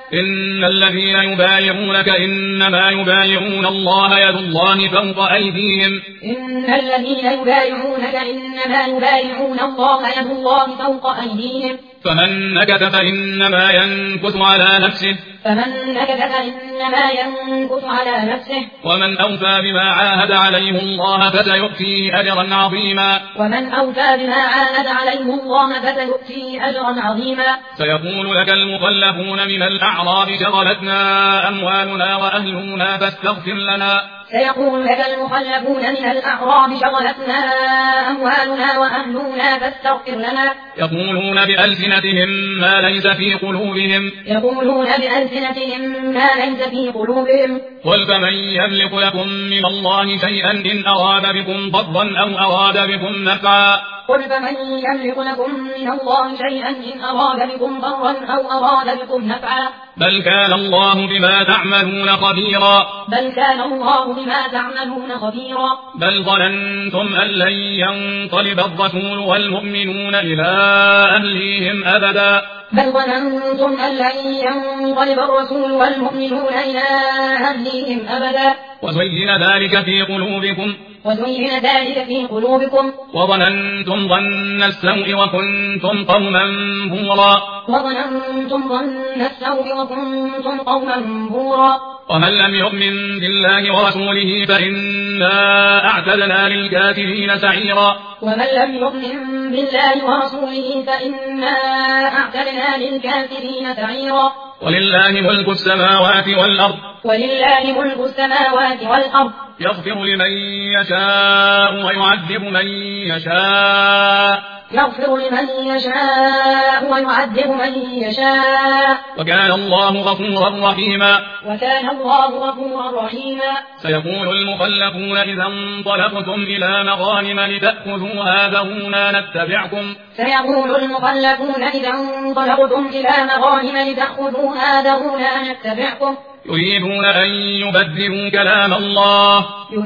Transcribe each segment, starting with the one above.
إن الذين يبايعونك إنما يبايعون الله يد الله فوق أيديهم إن الذين يبايعونك إنما يبايعون الله يد الله فوق أيديهم فمن نكث فإنما ينكث على نفسه ومن أوفى بما عاهد عليه الله فسيؤتيه أجرا عظيما سيقول لك المخلفون من الأعراب شغلتنا أموالنا وأهلنا فاستغفر لنا يقولون بألسنتهم ما ليس في قلوبهم قل فمن يملك لكم من الله شيئا إن أراد بكم ضرا أو أراد بكم نفعا بل كان الله بما تعملون خبيرا بل ظننتم أن لن ينقلب الرسول والمؤمنون إلى أهليهم أبدا وزين ذلك في قلوبكم وظننتم ظن السوء وكنتم قوما بورا ومن لم يؤمن بالله ورسوله فإنا أعتدنا للكافرين سعيرا ولله ملك السماوات والأرض يغفر لمن يشاء ويعذب من يشاء وكان الله غفورا رحيما سيقول المخلفون إذا انطلقتم إلى مغانم لتأخذوها ذرونا نتبعكم يريدون أن يبدلوا كلام الله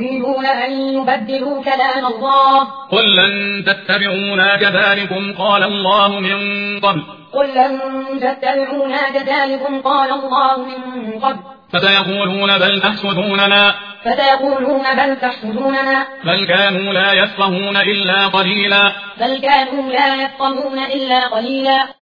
قل لن تتبعونا كذلكم قال الله من قبل فسيقولون بل تحسدوننا بل كانوا لا يفقهون إلا قليلا